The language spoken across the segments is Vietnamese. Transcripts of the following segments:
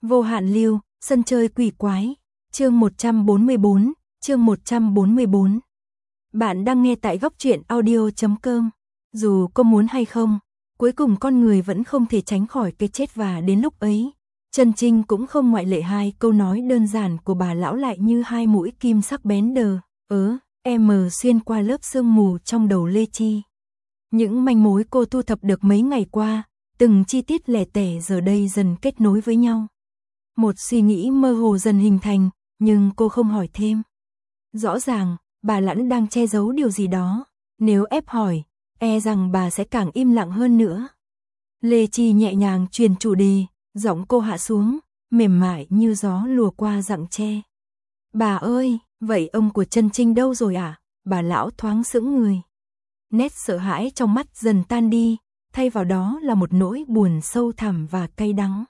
Vô hạn lưu, sân chơi quỷ quái, chương 144, chương 144. Bạn đang nghe tại góc truyện audio.com. Dù có muốn hay không, cuối cùng con người vẫn không thể tránh khỏi cái chết, và đến lúc ấy, Trần Trinh cũng không ngoại lệ. Hai câu nói đơn giản của bà lão lại như hai mũi kim sắc bén đờ, xuyên qua lớp sương mù trong đầu Lê Chi. Những manh mối cô thu thập được mấy ngày qua, từng chi tiết lẻ tẻ giờ đây dần kết nối với nhau. Một suy nghĩ mơ hồ dần hình thành, nhưng cô không hỏi thêm. Rõ ràng, bà Lãn đang che giấu điều gì đó, nếu ép hỏi, e rằng bà sẽ càng im lặng hơn nữa. Lê Chi nhẹ nhàng truyền chủ đề, giọng cô hạ xuống, mềm mại như gió lùa qua rặng tre. Bà ơi, vậy ông của Trân Trinh đâu rồi ạ? Bà lão thoáng sững người. Nét sợ hãi trong mắt dần tan đi, thay vào đó là một nỗi buồn sâu thẳm và cay đắng.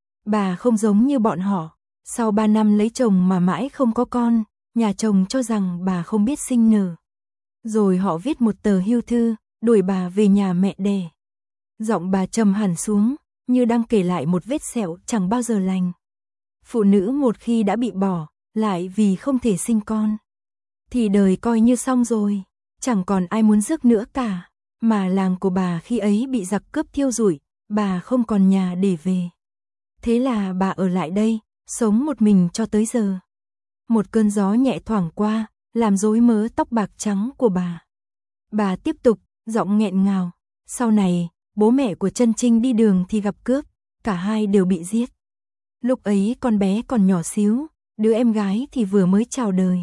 Bà không giống như bọn họ, sau 3 năm lấy chồng mà mãi không có con, nhà chồng cho rằng bà không biết sinh nở. Rồi họ viết một tờ hưu thư, đuổi bà về nhà mẹ đẻ. Giọng bà trầm hẳn xuống, như đang kể lại một vết sẹo chẳng bao giờ lành. Phụ nữ một khi đã bị bỏ, lại vì không thể sinh con, thì đời coi như xong rồi, chẳng còn ai muốn rước nữa cả. Mà làng của bà khi ấy bị giặc cướp thiêu rụi, bà không còn nhà để về. Thế là bà ở lại đây, sống một mình cho tới giờ. Một cơn gió nhẹ thoảng qua, làm rối mớ tóc bạc trắng của bà. Bà tiếp tục, giọng nghẹn ngào. Sau này, bố mẹ của Trân Trinh đi đường thì gặp cướp, cả hai đều bị giết. Lúc ấy con bé còn nhỏ xíu, đứa em gái thì vừa mới chào đời.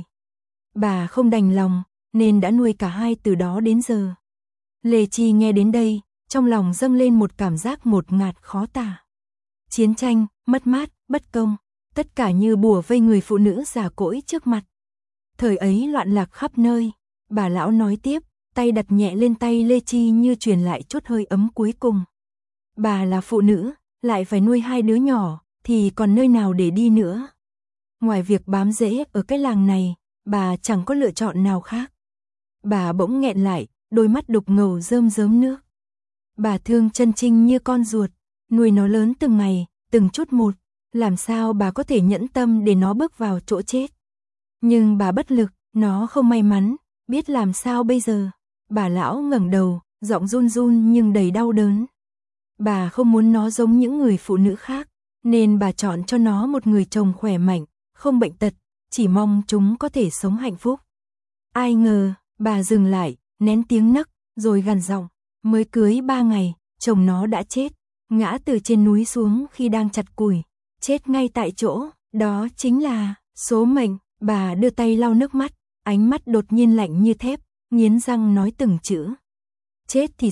Bà không đành lòng, nên đã nuôi cả hai từ đó đến giờ. Lê Chi nghe đến đây, trong lòng dâng lên một cảm giác ngột ngạt khó tả. Chiến tranh, mất mát, bất công, tất cả như bủa vây người phụ nữ già cỗi trước mặt. Thời ấy loạn lạc khắp nơi, bà lão nói tiếp, tay đặt nhẹ lên tay Lê Chi như truyền lại chút hơi ấm cuối cùng. Bà là phụ nữ, lại phải nuôi hai đứa nhỏ, thì còn nơi nào để đi nữa. Ngoài việc bám rễ ở cái làng này, bà chẳng có lựa chọn nào khác. Bà bỗng nghẹn lại, đôi mắt đục ngầu rơm rớm nước. Bà thương Trân Trinh như con ruột, nuôi nó lớn từng ngày, từng chút một, làm sao bà có thể nhẫn tâm để nó bước vào chỗ chết. Nhưng bà bất lực, nó không may mắn, biết làm sao bây giờ. Bà lão ngẩng đầu, giọng run run nhưng đầy đau đớn. Bà không muốn nó giống những người phụ nữ khác, nên bà chọn cho nó một người chồng khỏe mạnh, không bệnh tật, chỉ mong chúng có thể sống hạnh phúc. Ai ngờ, bà dừng lại, nén tiếng nấc, rồi gằn giọng, mới cưới 3 ngày, chồng nó đã chết, ngã từ trên núi xuống khi đang chặt củi, chết ngay tại chỗ, đó chính là số mệnh. Bà đưa tay lau nước mắt, ánh mắt đột nhiên lạnh như thép, nghiến răng nói từng chữ. Chết thì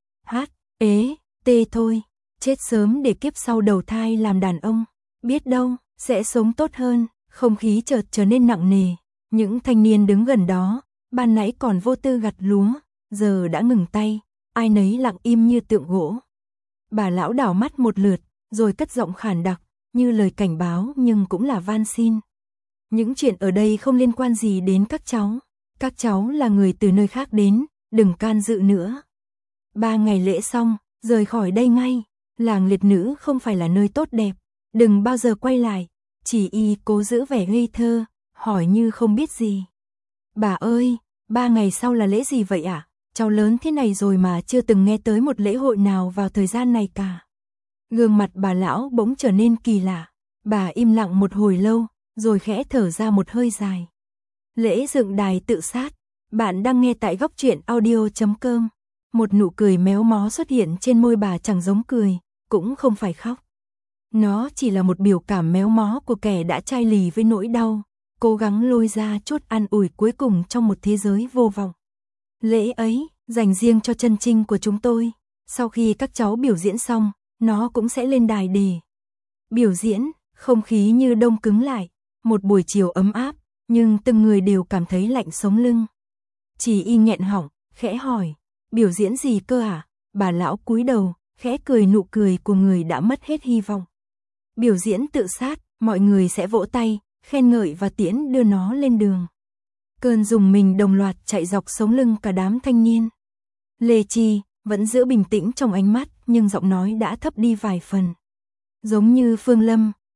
CHT thôi, chết sớm để kiếp sau đầu thai làm đàn ông, biết đâu, sẽ sống tốt hơn. Không khí chợt trở nên nặng nề, những thanh niên đứng gần đó, ban nãy còn vô tư gặt lúa, giờ đã ngừng tay, ai nấy lặng im như tượng gỗ. Bà lão đảo mắt một lượt, rồi cất giọng khàn đặc, như lời cảnh báo nhưng cũng là van xin. Những chuyện ở đây không liên quan gì đến các cháu là người từ nơi khác đến, đừng can dự nữa. 3 ngày lễ xong, rời khỏi đây ngay, làng liệt nữ không phải là nơi tốt đẹp, đừng bao giờ quay lại. Chỉ y cố giữ vẻ ngây thơ, hỏi như không biết gì. Bà ơi, 3 ngày sau là lễ gì vậy ạ? Cháu lớn thế này rồi mà chưa từng nghe tới một lễ hội nào vào thời gian này cả. Gương mặt bà lão bỗng trở nên kỳ lạ. Bà im lặng một hồi lâu, rồi khẽ thở ra một hơi dài. Lễ dựng đài tự sát. Bạn đang nghe tại góc truyện audio.com. Một nụ cười méo mó xuất hiện trên môi bà, chẳng giống cười, cũng không phải khóc. Nó chỉ là một biểu cảm méo mó của kẻ đã chai lì với nỗi đau, cố gắng lôi ra chút an ủi cuối cùng trong một thế giới vô vọng. Lễ ấy, dành riêng cho Trân Trinh của chúng tôi. Sau khi các cháu biểu diễn xong, nó cũng sẽ lên đài để biểu diễn. Không khí như đông cứng lại. Một buổi chiều ấm áp, nhưng từng người đều cảm thấy lạnh sống lưng. Chỉ y nghẹn họng, khẽ hỏi, biểu diễn gì cơ à? Bà lão cúi đầu, khẽ cười nụ cười của người đã mất hết hy vọng. Biểu diễn tự sát, mọi người sẽ vỗ tay, khen ngợi và tiễn đưa nó lên đường. Cơn rùng mình đồng loạt chạy dọc sống lưng cả đám thanh niên. Lê Chi vẫn giữ bình tĩnh trong ánh mắt, nhưng giọng nói đã thấp đi vài phần. Giống như Phương Lâm,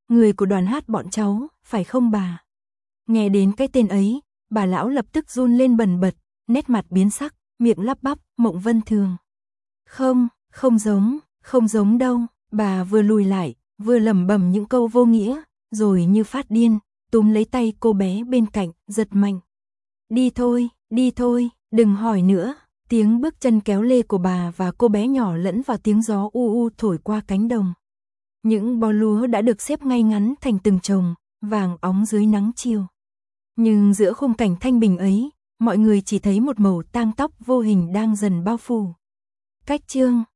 người của đoàn hát bọn cháu, phải không bà? Nghe đến cái tên ấy, bà lão lập tức run lên bần bật, nét mặt biến sắc, miệng lắp bắp, Mộng Vân Thường. Không, không giống đâu, bà vừa lùi lại, vừa lẩm bẩm những câu vô nghĩa, rồi như phát điên, túm lấy tay cô bé bên cạnh, giật mạnh. Đi thôi, đừng hỏi nữa. Tiếng bước chân kéo lê của bà và cô bé nhỏ lẫn vào tiếng gió u u thổi qua cánh đồng. Những bó lúa đã được xếp ngay ngắn thành từng chồng, vàng óng dưới nắng chiều. Nhưng giữa khung cảnh thanh bình ấy, mọi người chỉ thấy một màu tang tóc vô hình đang dần bao phủ. Cách chương